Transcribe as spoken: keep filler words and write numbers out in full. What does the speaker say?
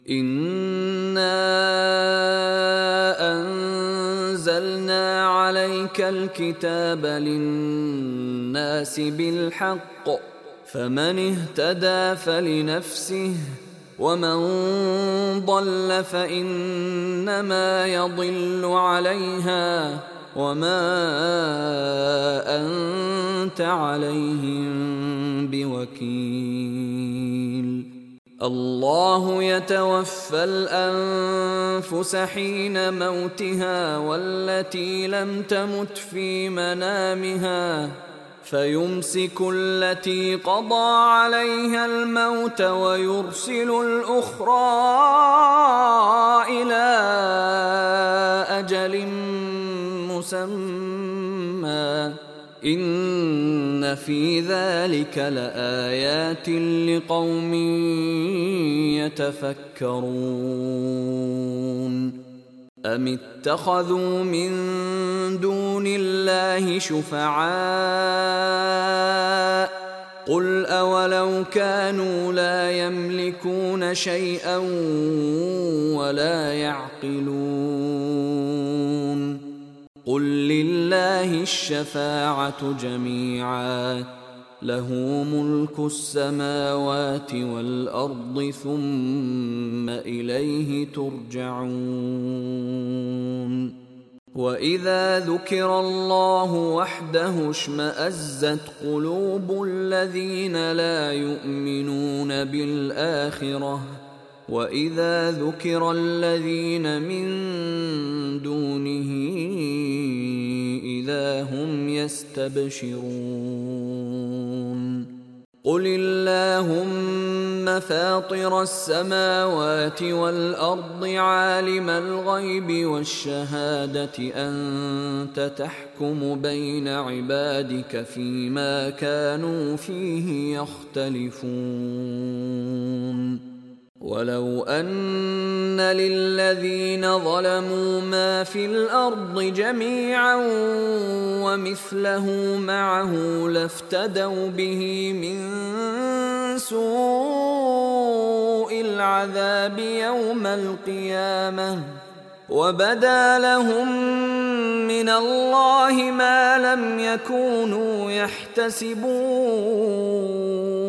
إنا أنزلنا عليك الكتاب للناس بالحق فمن اهتدى فلنفسه ومن ضل فإنما يضل عليها وما أنت عليهم بوكيل. الله يتوفى الأنفس حين موتها والتي لم تمت في منامها فيمسك التي قضى عليها الموت ويرسل الأخرى إلى أجل مسمى إن في ذلك لآيات لقوم يتفكرون. أم اتخذوا من دون الله شفعاء قل أولو كانوا لا يملكون شيئا ولا يعقلون قل لله الشفاعة جميعا له ملك السماوات والأرض ثم إليه ترجعون. وإذا ذكر الله وحده اشمأزت قلوب الذين لا يؤمنون بالآخرة وإذا ذكر الذين من دونه إذا هم يستبشرون. قل اللهم فاطر السماوات والأرض عالم الغيب والشهادة أنت تحكم بين عبادك فيما كانوا فيه يختلفون. ولو أن للذين ظلموا ما في الأرض جميعا ومثله معه لافتدوا به من سوء العذاب يوم القيامة وبدا لهم من الله ما لم يكونوا يحتسبون.